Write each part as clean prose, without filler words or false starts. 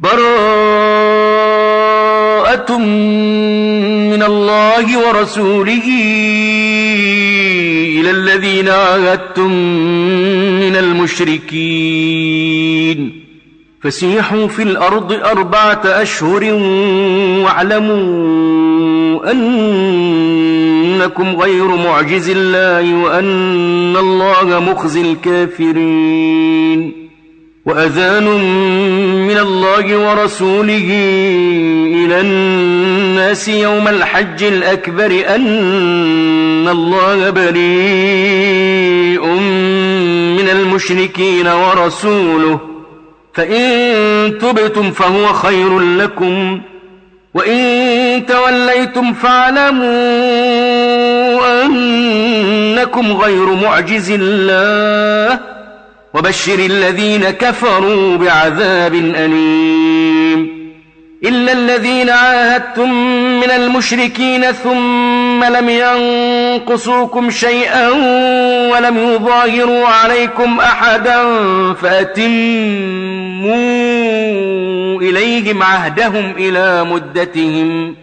براءة من الله ورسوله إلى الذين عاهدتم من المشركين فسيحوا في الأرض 4 أشهر واعلموا أنكم غير معجز الله وأن الله مخزي الكافرين وأذان من الله ورسوله إلى الناس يوم الحج الأكبر أن الله بريء من المشركين ورسوله فإن تبتم فهو خير لكم وإن توليتم فاعلموا أنكم غير معجز الله وبشر الذين كفروا بعذاب أليم إلا الذين عاهدتم من المشركين ثم لم ينقصوكم شيئا ولم يظاهروا عليكم أحدا فأتموا إليهم عهدهم إلى مدتهم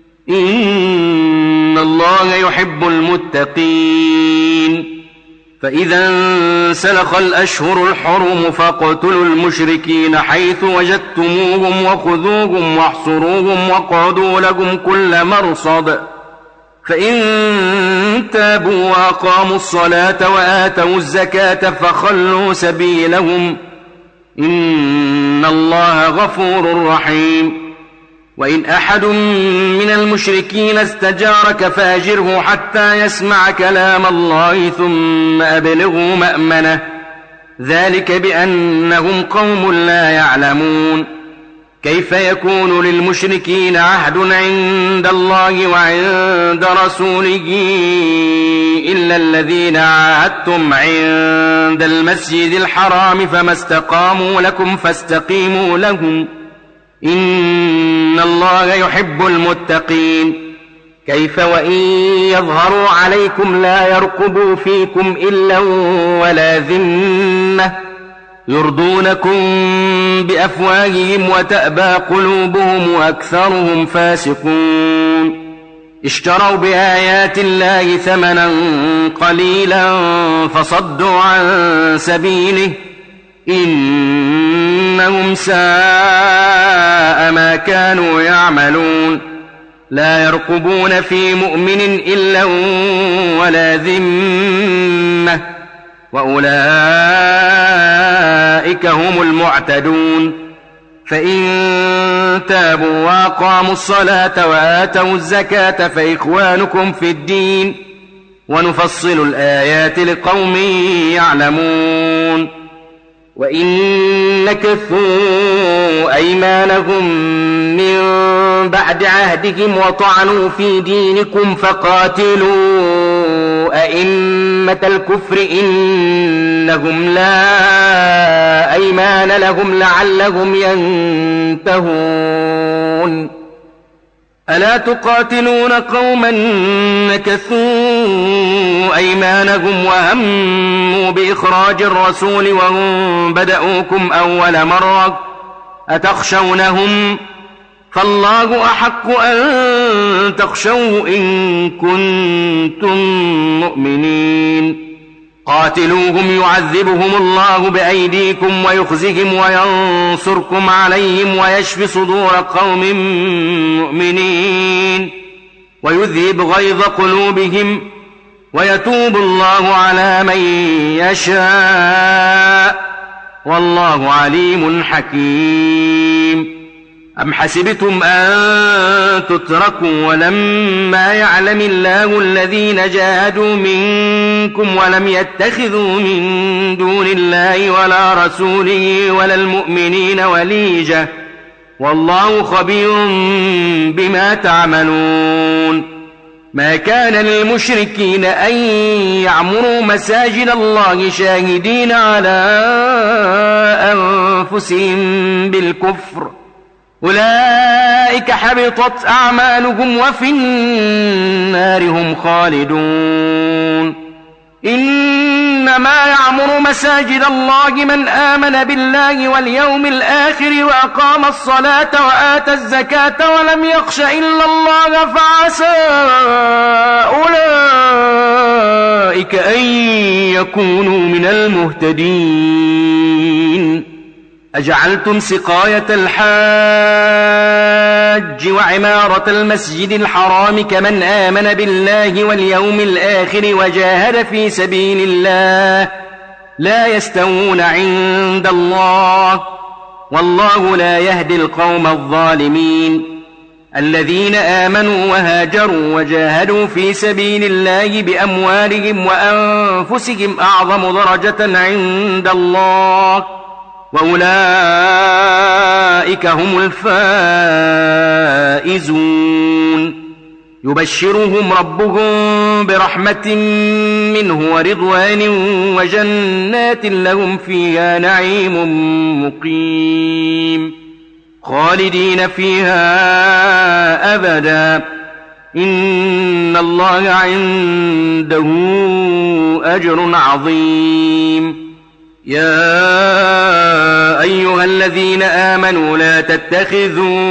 إن الله يحب المتقين فإذا انسلخ الأشهر الحرم فاقتلوا المشركين حيث وجدتموهم وخذوهم واحصروهم واقعدوا لهم كل مرصد فإن تابوا وأقاموا الصلاة وآتوا الزكاة فخلوا سبيلهم إن الله غفور رحيم وإن أحد من المشركين استجارك فأجره حتى يسمع كلام الله ثم أبلغه مأمنه ذلك بأنهم قوم لا يعلمون كيف يكون للمشركين عهد عند الله وعند رسوله إلا الذين عاهدتم عند المسجد الحرام فما استقاموا لكم فاستقيموا لهم إن الله يحب المتقين كيف وإن يظهروا عليكم لا يرقبوا فيكم إلا ولا ذمة يرضونكم بأفواههم وتأبى قلوبهم وأكثرهم فاسقون اشتروا بآيات الله ثمنا قليلا فصدوا عن سبيله إنهم ساء ما كانوا يعملون لا يرقبون في مؤمن إلا ولا ذمة وأولئك هم المعتدون فإن تابوا وأقاموا الصلاة وآتوا الزكاة فإخوانكم في الدين ونفصل الآيات لقوم يعلمون وإن نكثوا أيمانهم من بعد عهدهم وطعنوا في دينكم فقاتلوا أئمة الكفر إنهم لا أيمان لهم لعلهم ينتهون ألا تقاتلون قوما نكثوا أيمانهم وهموا بإخراج الرسول وهم بدأوكم أول مرة أتخشونهم فالله أحق أن تخشوه إن كنتم مؤمنين قاتلوهم يعذبهم الله بأيديكم ويخزهم وينصركم عليهم ويشفي صدور قوم مؤمنين ويذهب غيظ قلوبهم ويتوب الله على من يشاء والله عليم حكيم أم حسبتم أن تتركوا ولما يعلم الله الذين جاهدوا منكم ولم يتخذوا من دون الله ولا رسوله ولا المؤمنين وليجة والله خبير بما تعملون ما كان للمشركين أن يعمروا مساجد الله شاهدين على أنفسهم بالكفر أولئك حبطت أعمالهم وفي النار هم خالدون إنما يعمر مساجد الله من آمن بالله واليوم الآخر وأقام الصلاة وآتى الزكاة ولم يخش إلا الله فعسى أولئك أن يكونوا من المهتدين. أجعلتم سقاية الحاج وعمارة المسجد الحرام كمن آمن بالله واليوم الآخر وجاهد في سبيل الله لا يستوون عند الله والله لا يهدي القوم الظالمين. الذين آمنوا وهاجروا وجاهدوا في سبيل الله بأموالهم وأنفسهم أعظم درجة عند الله وأولئك هم الفائزون. يبشرهم ربهم برحمة منه ورضوان وجنات لهم فيها نعيم مقيم خالدين فيها أبدا إن الله عنده أجر عظيم. يا أيها الذين آمنوا لا تتخذوا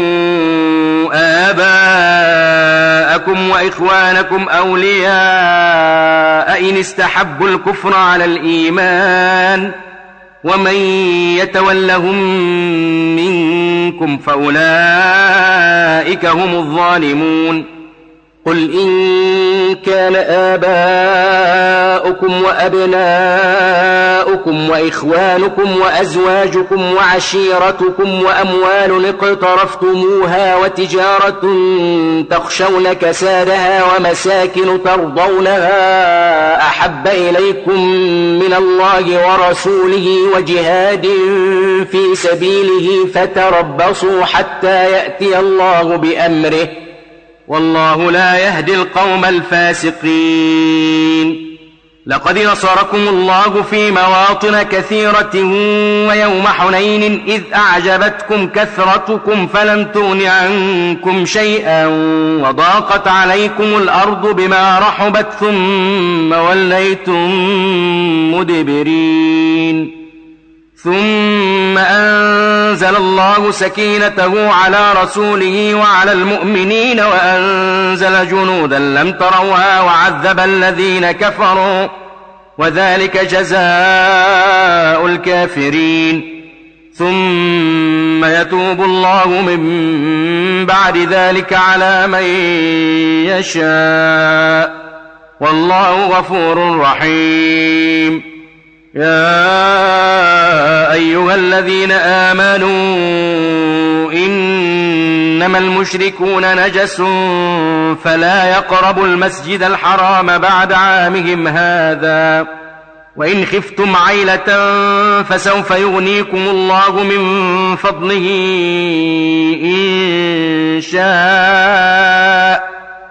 آباءكم وإخوانكم أولياء إن استحبوا الكفر على الإيمان ومن يتولهم منكم فأولئك هم الظالمون. قل إن كان آباؤكم وأبناؤكم وإخوانكم وأزواجكم وعشيرتكم وأموال اقترفتموها وتجارة تخشون كسادها ومساكن ترضونها أحب إليكم من الله ورسوله وجهاد في سبيله فتربصوا حتى يأتي الله بأمره والله لا يهدي القوم الفاسقين. لقد نصركم الله في مواطن كثيرة ويوم حنين إذ أعجبتكم كثرتكم فلم تغن عنكم شيئا وضاقت عليكم الأرض بما رحبت ثم وليتم مدبرين. ثم أنزل الله سكينته على رسوله وعلى المؤمنين وأنزل جنودا لم تروها وعذب الذين كفروا وذلك جزاء الكافرين. ثم يتوب الله من بعد ذلك على من يشاء والله غفور رحيم. يا أيها الذين آمنوا إنما المشركون نجس فلا يقربوا المسجد الحرام بعد عامهم هذا وإن خفتم عيلة فسوف يغنيكم الله من فضله إن شاء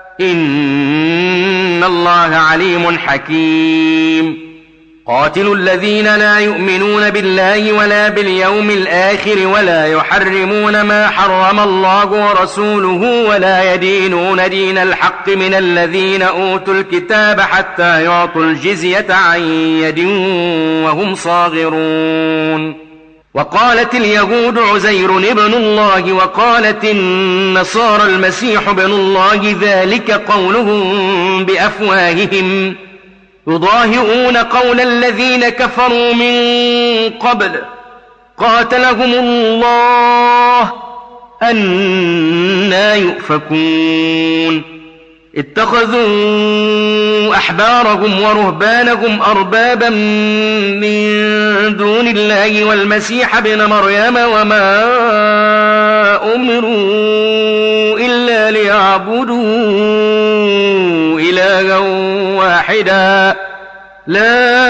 إن الله عليم حكيم. قاتلوا الذين لا يؤمنون بالله ولا باليوم الآخر ولا يحرمون ما حرم الله ورسوله ولا يدينون دين الحق من الذين أوتوا الكتاب حتى يعطوا الجزية عن يد وهم صاغرون. وقالت اليهود عزير ابن الله وقالت النصارى المسيح ابن الله ذلك قولهم بأفواههم يضاهئون قول الذين كفروا من قبل قاتلهم الله أنى يؤفكون. اتخذوا أحبارهم ورهبانهم أربابا من دون الله والمسيح ابن مريم وما أمروا إلا ليعبدوا إلها واحدا لا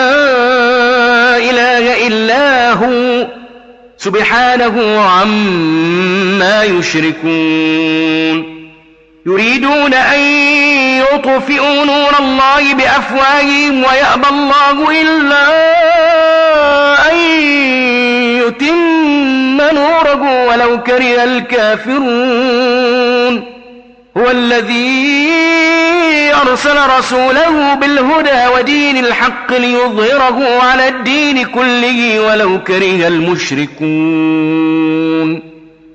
إله إلا هو سبحانه عما يشركون. يريدون أن يطفئوا نور الله بأفواههم ويأبى الله إلا أن يتم نوره ولو كره الكافرون. هو الذي أرسل رسوله بالهدى ودين الحق ليظهره على الدين كله ولو كره المشركون.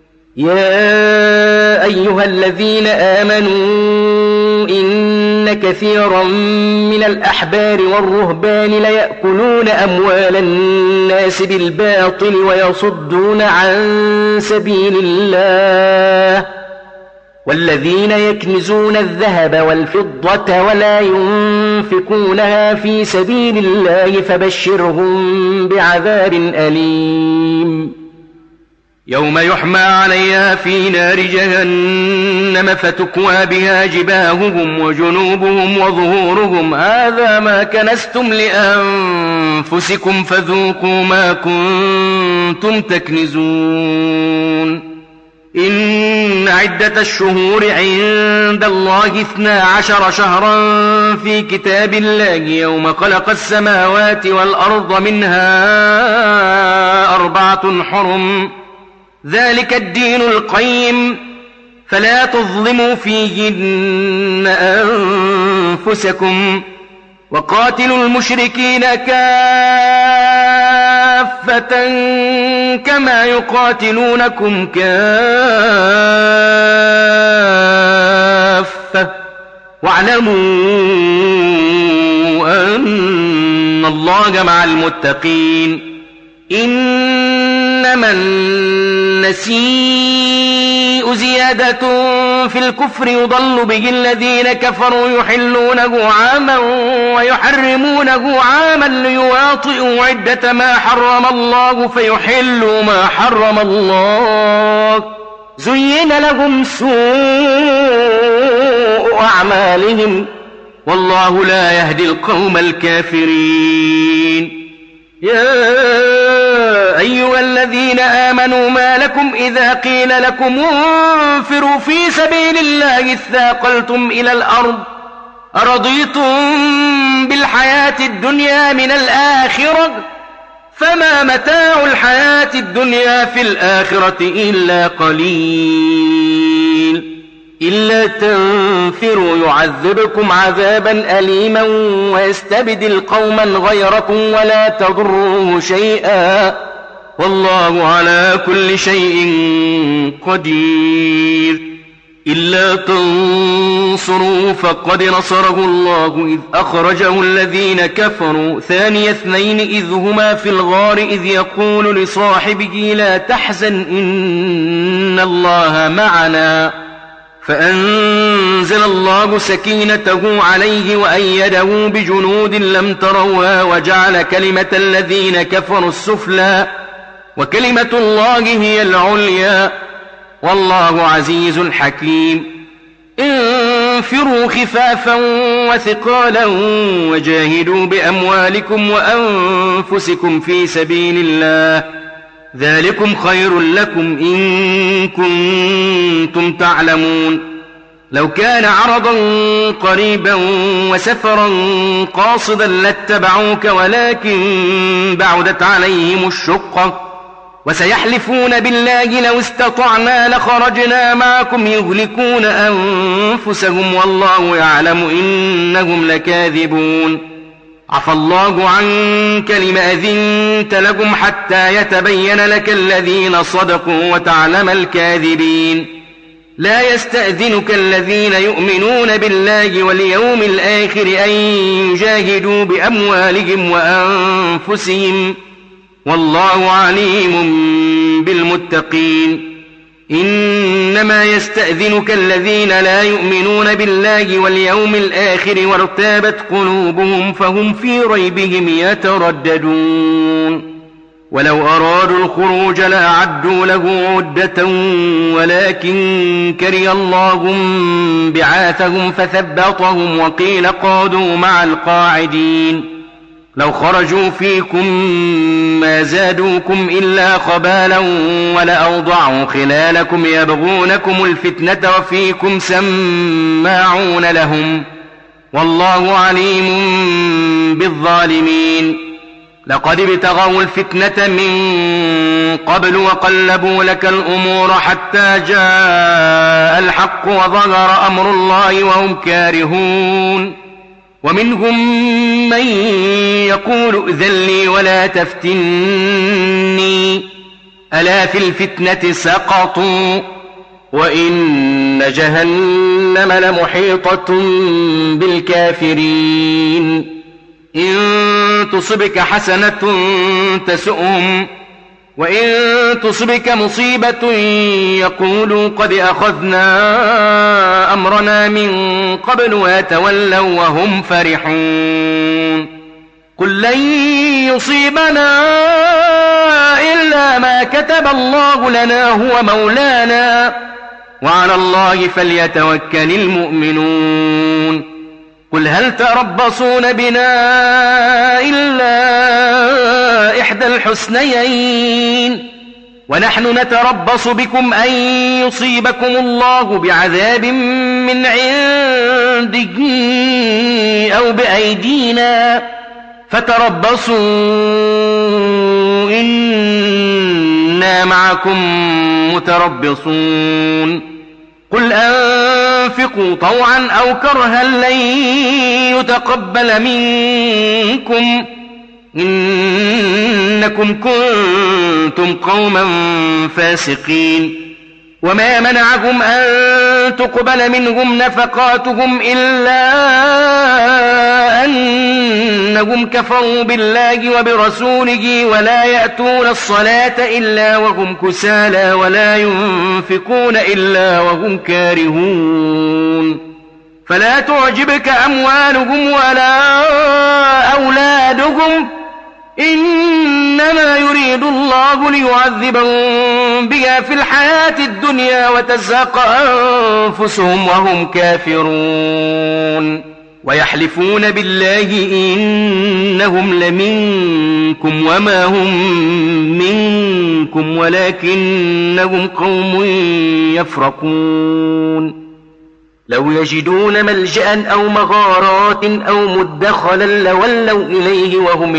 يا أيها الذين آمنوا إن كثيرا من الأحبار والرهبان ليأكلون أموال الناس بالباطل ويصدون عن سبيل الله والذين يكنزون الذهب والفضة ولا ينفقونها في سبيل الله فبشرهم بعذاب أليم. يوم يحمى عليها في نار جهنم فتكوى بها جباههم وجنوبهم وظهورهم هذا ما كنزتم لأنفسكم فذوقوا ما كنتم تكنزون. إن عدة الشهور عند الله 12 شهرا في كتاب الله يوم خلق السماوات والأرض منها 4 حرم ذلك الدين القيم فلا تظلموا فيهن أنفسكم وقاتلوا المشركين كافة كما يقاتلونكم كافة واعلموا أن الله مع المتقين. إنما النسيء زيادة في الكفر يضل به الذين كفروا يحلونه عاما ويحرمونه عاما ليواطئوا عدة ما حرم الله فيحلوا ما حرم الله زين لهم سوء أعمالهم والله لا يهدي القوم الكافرين. يا أيها الذين آمنوا ما لكم إذا قيل لكم انفروا في سبيل الله اثاقلتم إلى الأرض أرضيتم بالحياة الدنيا من الآخرة فما متاع الحياة الدنيا في الآخرة إلا قليل. إلا تنفروا يعذبكم عذابا أليما ويستبدل قوما غيركم ولا تضروه شيئا والله على كل شيء قدير. إلا تنصروا فقد نصره الله إذ أخرجه الذين كفروا ثاني اثنين إذ هما في الغار إذ يقول لصاحبه لا تحزن إن الله معنا فأنزل الله سكينته عليه وأيده بجنود لم تروها وجعل كلمة الذين كفروا السفلى وكلمة الله هي العليا والله عزيز حكيم. انفروا خفافا وثقالا وجاهدوا بأموالكم وأنفسكم في سبيل الله ذلكم خير لكم إن كنتم تعلمون. لو كان عرضا قريبا وسفرا قاصدا لاتبعوك ولكن بعدت عليهم الشقة وسيحلفون بالله لو استطعنا لخرجنا معكم يهلكون أنفسهم والله يعلم إنهم لكاذبون. عفى الله عنك لم أذنت لكم حتى يتبين لك الذين صدقوا وتعلم الكاذبين. لا يستأذنك الذين يؤمنون بالله واليوم الآخر أن يجاهدوا بأموالهم وأنفسهم والله عليم بالمتقين. إنما يستأذنك الذين لا يؤمنون بالله واليوم الآخر وارتابت قلوبهم فهم في ريبهم يترددون. ولو أرادوا الخروج لأعدوا له عدة ولكن كره الله بعاثهم فثبطهم وقيل قعدوا مع القاعدين. لو خرجوا فيكم ما زادوكم إلا خبالا ولأوضعوا خلالكم يبغونكم الفتنة وفيكم سماعون لهم والله عليم بالظالمين. لقد ابتغوا الفتنة من قبل وقلبوا لك الأمور حتى جاء الحق وظهر أمر الله وهم كارهون ومنهم من يقول ائذن لي ولا تفتني ألا في الفتنة سقطوا وإن جهنم لمحيطة بالكافرين إن تصبك حسنة تسؤهم وإن تصبك مصيبة يقولوا قد أخذنا أمرنا من قبل ويتولوا وهم فرحون قل لن يصيبنا إلا ما كتب الله لنا هو مولانا وعلى الله فليتوكل المؤمنون قل هل تربصون بنا إلا إحدى الحسنيين ونحن نتربص بكم أن يصيبكم الله بعذاب من عنده أو بأيدينا فتربصوا إنا معكم متربصون قل أنفقوا طوعا أو كرها لن يتقبل منكم إنكم كنتم قوما فاسقين وما منعهم أن تقبل منهم نفقاتهم إلا أنهم كفروا بالله وبرسوله ولا يأتون الصلاة إلا وهم كسالى ولا ينفقون إلا وهم كارهون فلا تعجبك أموالهم ولا أولادهم إنما يريد الله ليعذبهم بها في الحياة الدنيا وتزهق أنفسهم وهم كافرون ويحلفون بالله إنهم لمنكم وما هم منكم ولكنهم قوم يفرقون لو يجدون ملجأ أو مغارات أو مدخلا لولوا إليه وهم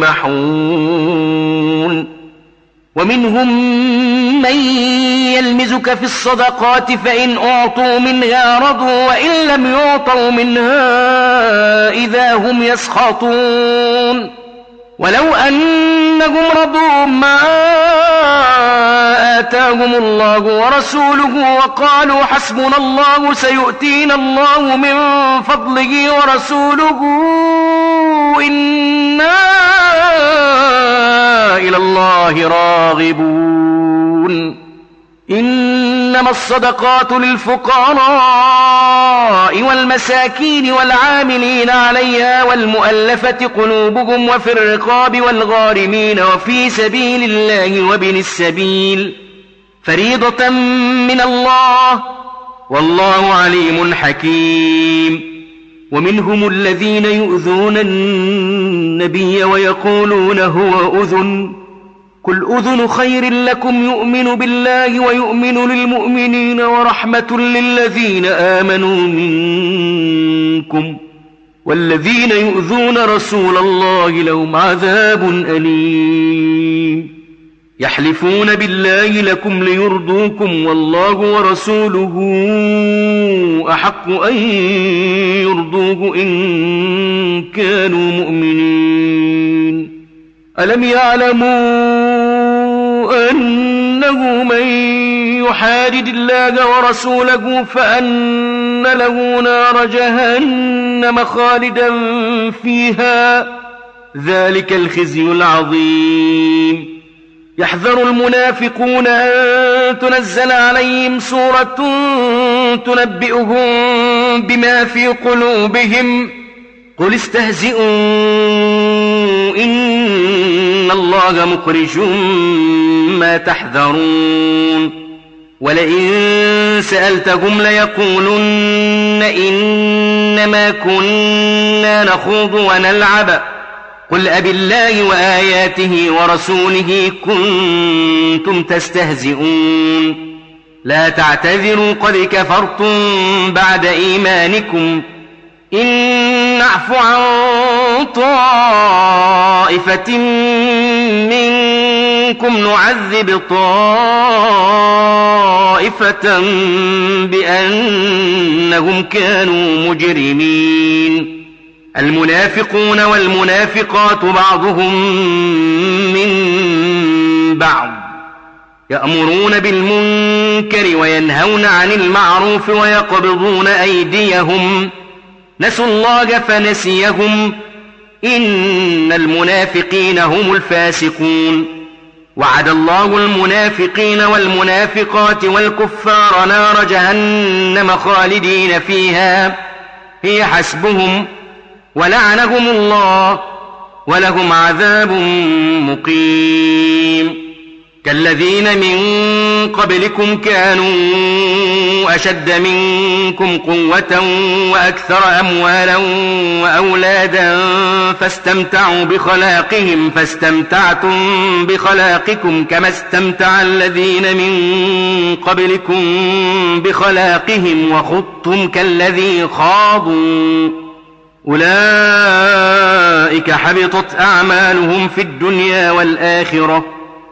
يجمحون ومنهم من يلمزك في الصدقات فإن أعطوا منها رضوا وإن لم يعطوا منها إذا هم يسخطون ولو أنهم رضوا ما آتاهم الله ورسوله وقالوا حسبنا الله سيؤتينا الله من فضله ورسوله إنا إلى الله راغبون إنما الصدقات للفقراء والمساكين والعاملين عليها والمؤلفة قلوبهم وفي الرقاب والغارمين وفي سبيل الله وابن السبيل فريضة من الله والله عليم حكيم ومنهم الذين يؤذون النبي ويقولون هو أذن قل أذن خير لكم يؤمن بالله ويؤمن للمؤمنين ورحمة للذين آمنوا منكم والذين يؤذون رسول الله لهم عذاب أليم يحلفون بالله لكم ليرضوكم والله ورسوله أحق أن يرضوه إن كانوا مؤمنين ألم يعلموا أنه من يحادد الله ورسوله فأن له نار جهنم خالدا فيها ذلك الخزي العظيم يحذر المنافقون أن تنزل عليهم سورة تنبئهم بما في قلوبهم قل استهزئوا إن الله مخرج ما تحذرون ولئن سألتهم ليقولن إنما كنا نخوض ونلعب قل أبالله وآياته ورسوله كنتم تستهزئون لا تعتذروا قد كفرتم بعد إيمانكم إن نعفو عن طائفة منكم نعذب طائفة بأنهم كانوا مجرمين. المنافقون والمنافقات بعضهم من بعض يأمرون بالمنكر وينهون عن المعروف ويقبضون أيديهم نسوا الله فنسيهم إن المنافقين هم الفاسقون. وعد الله المنافقين والمنافقات والكفار نار جهنم خالدين فيها هي حسبهم ولعنهم الله ولهم عذاب مقيم. كالذين من قبلكم كانوا أشد منكم قوة وأكثر أموالا وأولادا فاستمتعوا بخلاقهم فاستمتعتم بخلاقكم كما استمتع الذين من قبلكم بخلاقهم وخضتم كالذي خاضوا أولئك حبطت أعمالهم في الدنيا والآخرة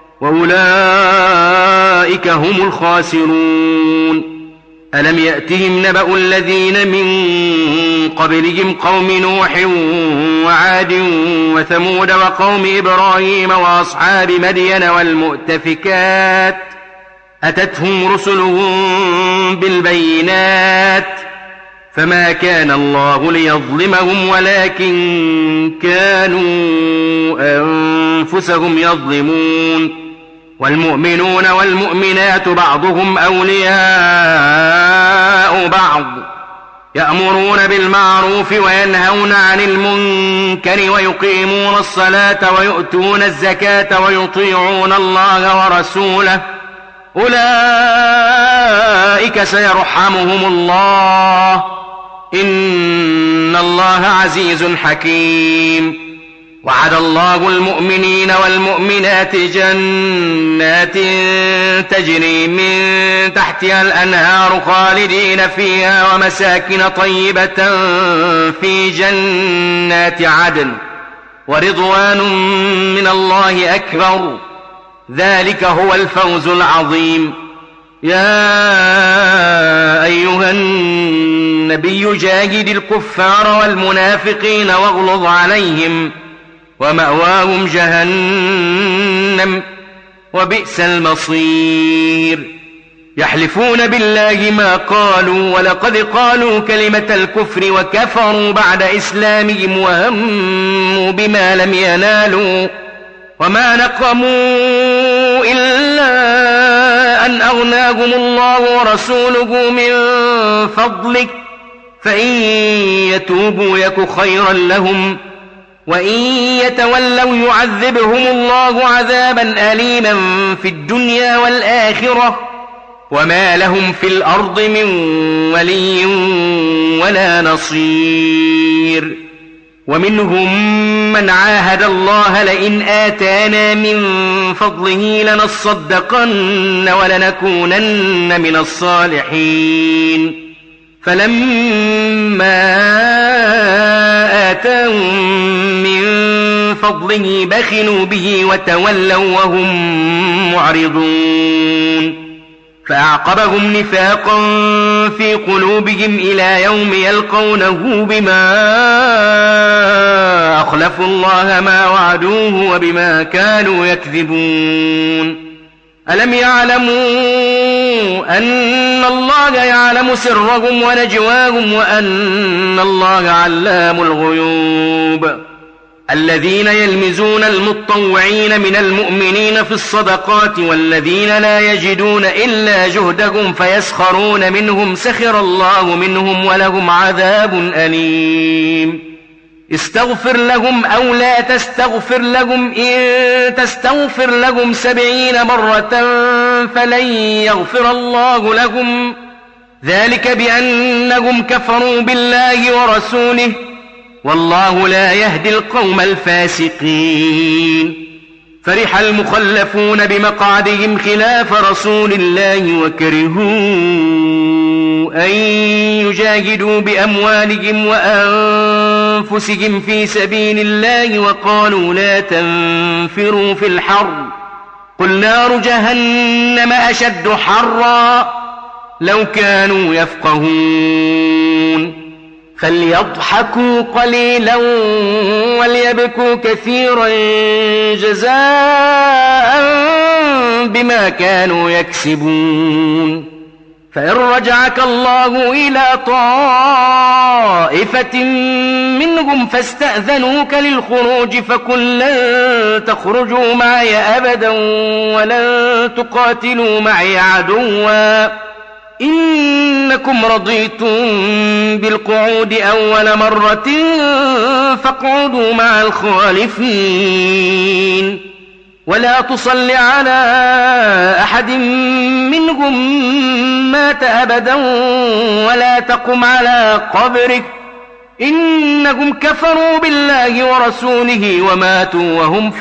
وأولئك هم الخاسرون. ألم يأتهم نبأ الذين من قبلهم قوم نوح وعاد وثمود وقوم إبراهيم وأصحاب مدين والمؤتفكات أتتهم رسلهم بالبينات فما كان الله ليظلمهم ولكن كانوا أنفسهم يظلمون. والمؤمنون والمؤمنات بعضهم أولياء بعض يأمرون بالمعروف وينهون عن المنكر ويقيمون الصلاة ويؤتون الزكاة ويطيعون الله ورسوله أولئك سيرحمهم الله إن الله عزيز حكيم. وعد الله المؤمنين والمؤمنات جنات تجري من تحتها الأنهار خالدين فيها ومساكن طيبة في جنات عدن ورضوان من الله أكبر ذلك هو الفوز العظيم. يا أيها النبي جاهد الكفار والمنافقين واغلظ عليهم ومأواهم جهنم وبئس المصير. يحلفون بالله ما قالوا ولقد قالوا كلمة الكفر وكفروا بعد إسلامهم وهموا بما لم ينالوا وما نقموا إلا أن أغناهم الله ورسوله من فضله فإن يتوبوا يك خيرا لهم وإن يتولوا يعذبهم الله عذابا أليما في الدنيا والآخرة وما لهم في الأرض من ولي ولا نصير. ومنهم من عاهد الله لئن آتانا من فضله لنصدقن ولنكونن من الصالحين فلما آتاهم من فضله بخلوا به وتولوا وهم معرضون. فأعقبهم نفاقا في قلوبهم إلى يوم يلقونه بما أخلفوا الله ما وعدوه وبما كانوا يكذبون. ألم يعلموا أن الله يعلم سرهم ونجواهم وأن الله علام الغيوب. الذين يلمزون المتطوعين من المؤمنين في الصدقات والذين لا يجدون إلا جهدهم فيسخرون منهم سخر الله منهم ولهم عذاب أليم. استغفر لهم أو لا تستغفر لهم إن تستغفر لهم 70 مرة فلن يغفر الله لهم ذلك بأنهم كفروا بالله ورسوله والله لا يهدي القوم الفاسقين. فرح المخلفون بمقعدهم خلاف رسول الله وكرهوا أن يجاهدوا بأموالهم وأنفسهم في سبيل الله وقالوا لا تنفروا في الحر قل نار جهنم أشد حرا لو كانوا يفقهون فليضحكوا قليلا وليبكوا كثيرا جزاء بما كانوا يكسبون فإن رجعك الله إلى طائفة منهم فاستأذنوك للخروج فقل لن تخرجوا معي أبدا ولن تقاتلوا معي عدوا إنكم رضيتم بالقعود أول مرة فاقعدوا مع الخالفين ولا تصل على أحد منهم مات أبدا ولا تقم على قبره إنهم كفروا بالله ورسوله وماتوا وهم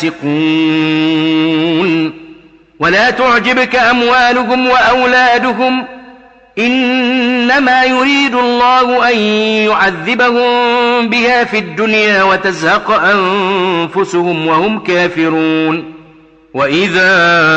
فاسقون ولا تعجبك أموالهم وأولادهم إنما يريد الله أن يعذبهم بها في الدنيا وتزهق أنفسهم وهم كافرون وإذا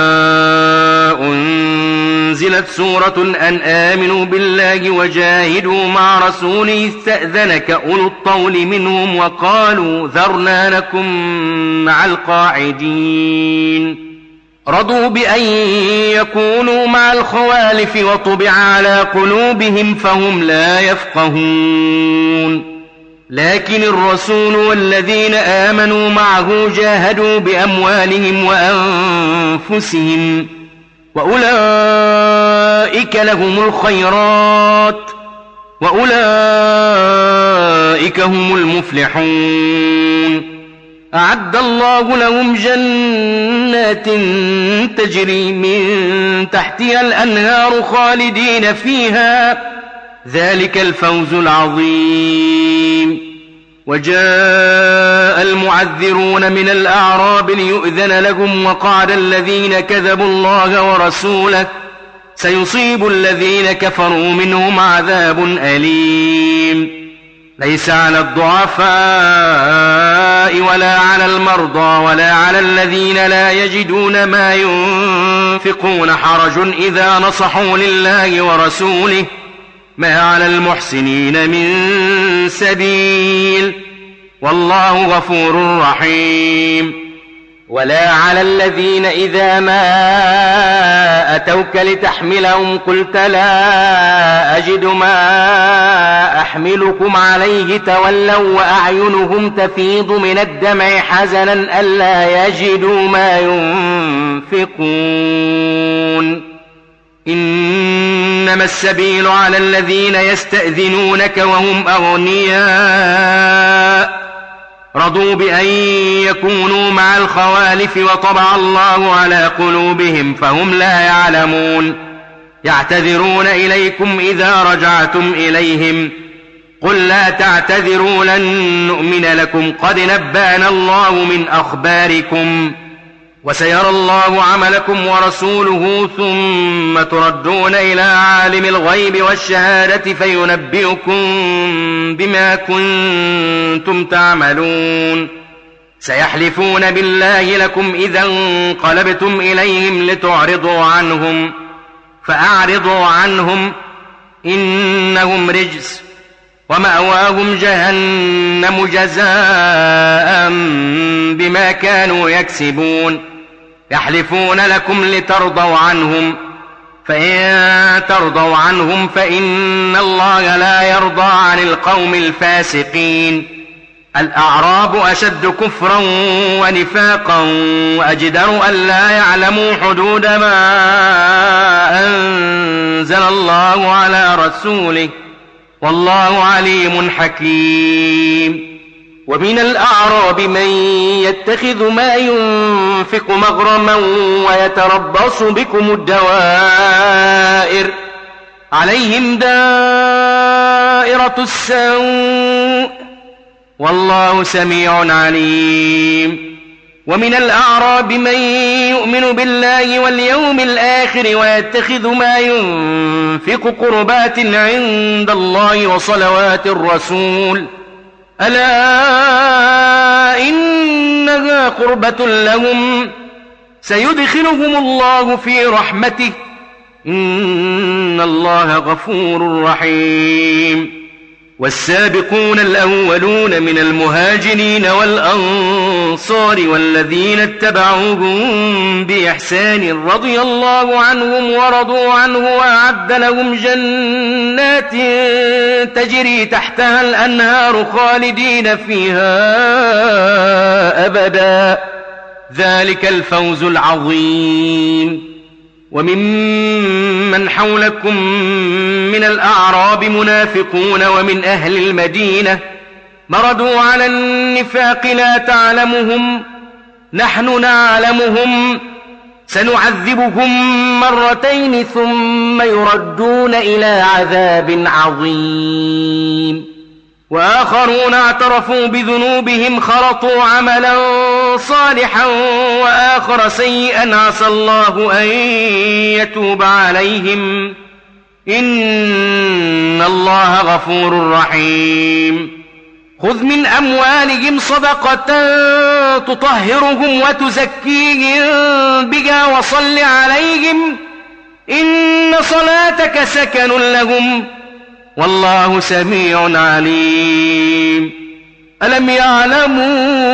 أنزلت سورة أن آمنوا بالله وجاهدوا مع رسوله استأذنك أولو الطول منهم وقالوا ذرنا نكن مع القاعدين رضوا بأن يكونوا مع الخوالف وطبع على قلوبهم فهم لا يفقهون لكن الرسول والذين آمنوا معه جاهدوا بأموالهم وأنفسهم وأولئك لهم الخيرات وأولئك هم المفلحون أعد الله لهم جنات تجري من تحتها الأنهار خالدين فيها ذلك الفوز العظيم وجاء المعذرون من الأعراب ليؤذن لهم وقعد الذين كذبوا الله ورسوله سيصيب الذين كفروا منهم عذاب أليم ليس على الضعفاء ولا على المرضى ولا على الذين لا يجدون ما ينفقون حرج إذا نصحوا لله ورسوله ما على المحسنين من سبيل والله غفور رحيم ولا على الذين إذا ما أتوك لتحملهم قلت لا أجد ما أحملكم عليه تولوا وأعينهم تفيض من الدمع حزنا ألا يجدوا ما ينفقون إنما السبيل على الذين يستأذنونك وهم أغنياء رضوا بأن يكونوا مع الخوالف وطبع الله على قلوبهم فهم لا يعلمون يعتذرون إليكم إذا رجعتم إليهم قل لا تعتذروا لن نؤمن لكم قد نبأنا الله من أخباركم وسيرى الله عملكم ورسوله ثم تردون إلى عالم الغيب والشهادة فينبئكم بما كنتم تعملون سيحلفون بالله لكم إذا انقلبتم إليهم لتعرضوا عنهم فأعرضوا عنهم إنهم رجس ومأواهم جهنم جزاء بما كانوا يكسبون يحلفون لكم لترضوا عنهم فإن ترضوا عنهم فإن الله لا يرضى عن القوم الفاسقين الأعراب أشد كفرا ونفاقا وأجدر ألا يعلموا حدود ما أنزل الله على رسوله والله عليم حكيم ومن الأعراب من يتخذ ما ينفق مغرما ويتربص بكم الدوائر عليهم دائرة السوء والله سميع عليم ومن الأعراب من يؤمن بالله واليوم الآخر ويتخذ ما ينفق قربات عند الله وصلوات الرسول ألا إنها قربة لهم سيدخلهم الله في رحمته إن الله غفور رحيم والسابقون الأولون من المهاجرين والأنصار والذين اتبعوهم بإحسان رضي الله عنهم ورضوا عنه وأعد لهم جنات تجري تحتها الأنهار خالدين فيها أبدا ذلك الفوز العظيم وممن حولكم من الأعراب منافقون ومن أهل المدينة مردوا على النفاق لا تعلمهم نحن نعلمهم سنعذبهم مرتين ثم يردون إلى عذاب عظيم وآخرون اعترفوا بذنوبهم خلطوا عملا صالحا وآخر سيئا عسى الله أن يتوب عليهم إن الله غفور رحيم خذ من أموالهم صدقة تطهرهم وتزكيهم بها وصل عليهم إن صلاتك سكن لهم والله سميع عليم ألم يعلموا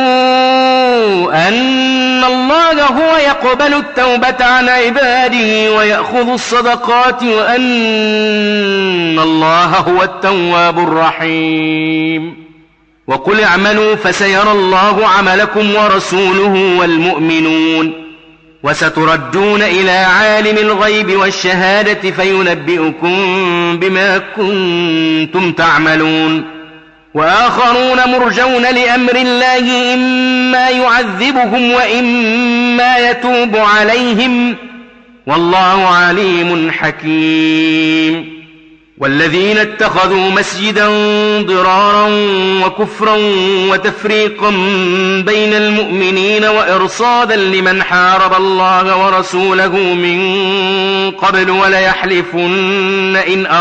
أن الله هو يقبل التوبة عن عباده ويأخذ الصدقات وأن الله هو التواب الرحيم وقل اعملوا فسيرى الله عملكم ورسوله والمؤمنون وستردون إلى عالم الغيب والشهادة فينبئكم بما كنتم تعملون وآخرون مرجون لأمر الله إما يعذبهم وإما يتوب عليهم والله عليم حكيم والذين اتخذوا مسجدا ضرارا وكفرا وتفريقا بين المؤمنين وإرصادا لمن حارب الله ورسوله من قبل وليحلفن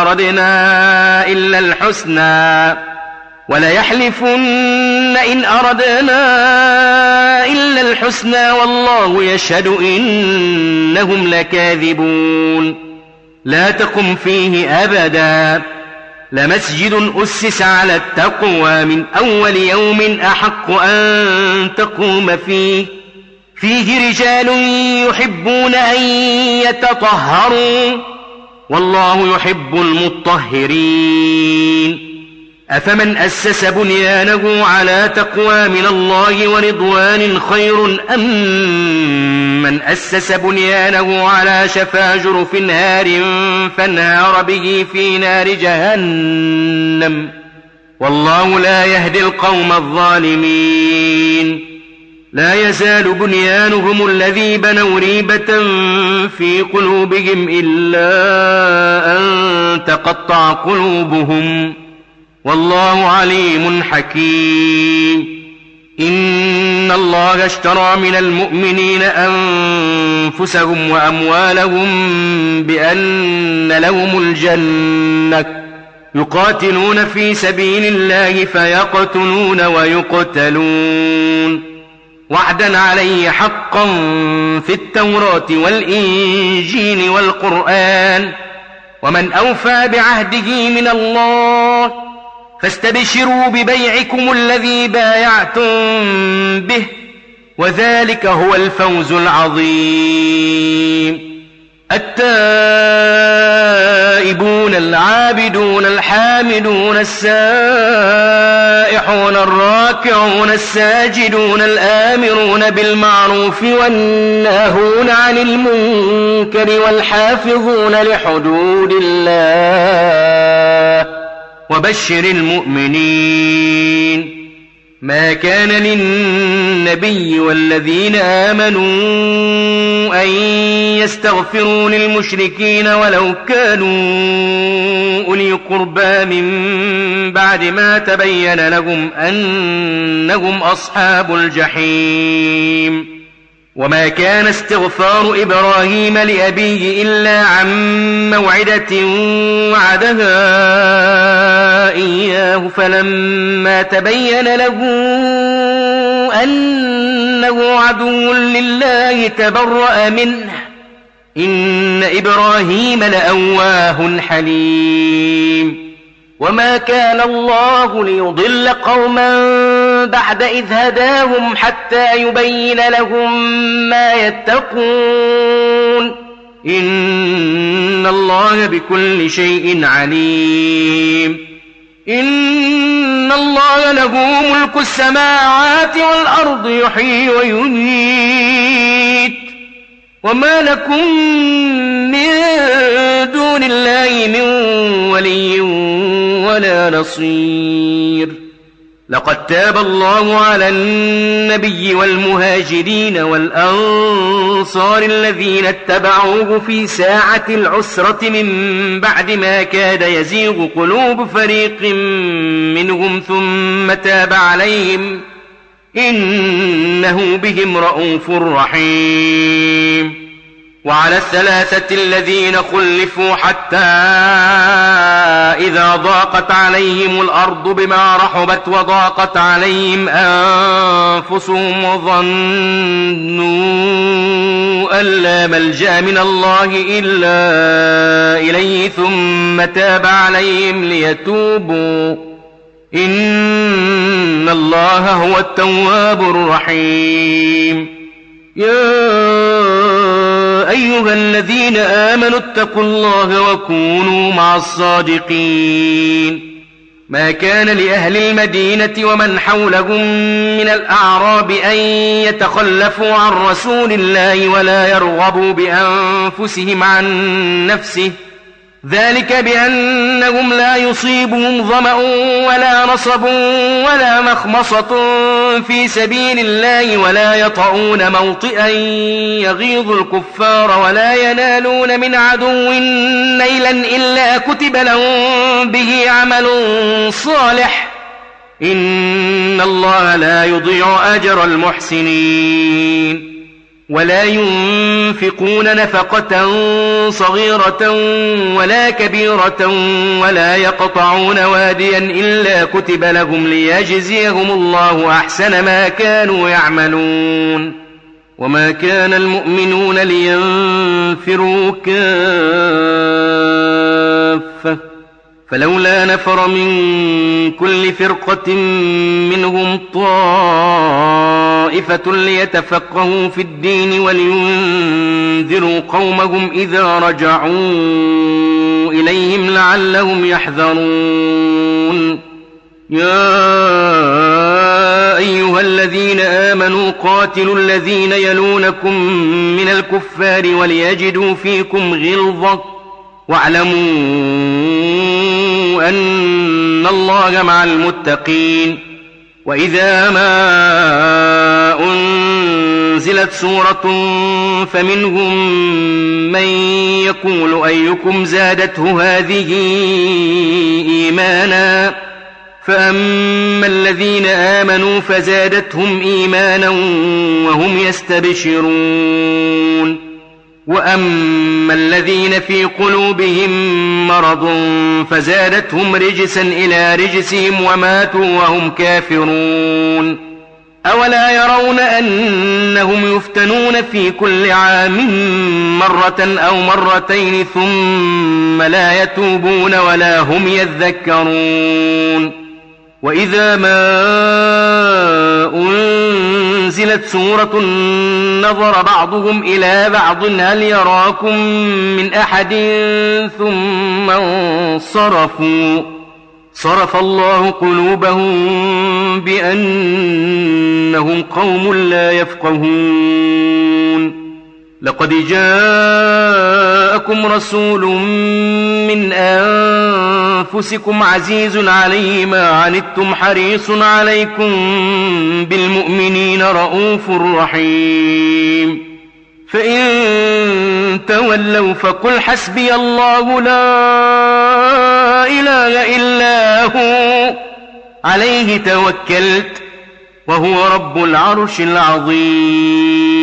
إن أردنا إلا الحسنى والله يشهد إنهم لكاذبون لا تقم فيه أبدا لمسجد أسس على التقوى من أول يوم أحق أن تقوم فيه رجال يحبون أن يتطهروا والله يحب المطهرين أفمن أسس بنيانه على تقوى من الله ورضوان خير أم من أسس بنيانه على شفا جرف نار فانهار به في نار جهنم والله لا يهدي القوم الظالمين لا يزال بنيانهم الذي بنوا ريبة في قلوبهم إلا أن تقطع قلوبهم والله عليم حكيم إن الله اشترى من المؤمنين أنفسهم وأموالهم بأن لهم الجنة يقاتلون في سبيل الله فيقتلون ويقتلون وعدا عليه حقا في التوراة والإنجيل والقرآن ومن أوفى بعهده من الله فاستبشروا ببيعكم الذي بايعتم به وذلك هو الفوز العظيم التائبون العابدون الحامدون السائحون الراكعون الساجدون الآمرون بالمعروف والناهون عن المنكر والحافظون لحدود الله وبشر المؤمنين ما كان للنبي والذين آمنوا أن يستغفروا للمشركين ولو كانوا أولي قربى من بعد ما تبين لهم أنهم أصحاب الجحيم. وما كان استغفار إبراهيم لأبيه إلا عن موعدة وعدها إياه فلما تبين له أنه عدو لله تبرأ منه إن إبراهيم لأواه حليم. وما كان الله ليضل قوما بعد إذ هداهم حتى يبين لهم ما يتقون إن الله بكل شيء عليم. إن الله له ملك السماوات والأرض يحيي ويميت وما لكم من دون الله من ولي ولا نصير. لقد تاب الله على النبي والمهاجرين والأنصار الذين اتبعوه في ساعة العسرة من بعد ما كاد يزيغ قلوب فريق منهم ثم تاب عليهم إنه بهم رءوف رحيم. وعلى الثلاثة الذين خلفوا حتى إذا ضاقت عليهم الأرض بما رحبت وضاقت عليهم أنفسهم وظنوا أن لا ملجأ من الله إلا إليه ثم تاب عليهم ليتوبوا إن الله هو التواب الرحيم. يا أيها الذين آمنوا اتقوا الله وكونوا مع الصادقين. ما كان لأهل المدينة ومن حولهم من الأعراب أن يتخلفوا عن رسول الله ولا يرغبوا بأنفسهم عن نفسه ذلك بأنهم لا يصيبهم ظمأ ولا نصب ولا مخمصة في سبيل الله ولا يطؤون موطئا يغيظ الكفار ولا ينالون من عدو نيلا إلا كتب لهم به عمل صالح إن الله لا يضيع أجر المحسنين. ولا ينفقون نفقة صغيرة ولا كبيرة ولا يقطعون واديا إلا كتب لهم ليجزيهم الله أحسن ما كانوا يعملون. وما كان المؤمنون لينفروا كافة فلولا نفر من كل فرقة منهم طائفة ليتفقهوا في الدين ولينذروا قومهم إذا رجعوا إليهم لعلهم يحذرون. يا أيها الذين آمنوا قاتلوا الذين يلونكم من الكفار وليجدوا فيكم غلظة واعلموا أن الله مع المتقين. وإذا ما أنزلت سورة فمنهم من يقول أيكم زادته هذه إيمانا فأما الذين آمنوا فزادتهم إيمانا وهم يستبشرون. وأما الذين في قلوبهم مرض فزادتهم رجسا إلى رجسهم وماتوا وهم كافرون. أولا يرون أنهم يفتنون في كل عام مرة أو مرتين ثم لا يتوبون ولا هم يذكرون. وإذا ما أنزلت سورة نظر بعضهم إلى بعض هل يراكم من أحد ثم انصرفوا صرف الله قلوبهم بأنهم قوم لا يفقهون. لقد جاءكم رسول من أنفسكم عزيز عليه ما عنتم حريص عليكم بالمؤمنين رؤوف رحيم. فإن تولوا فقل حسبي الله لا إله إلا هو عليه توكلت وهو رب العرش العظيم.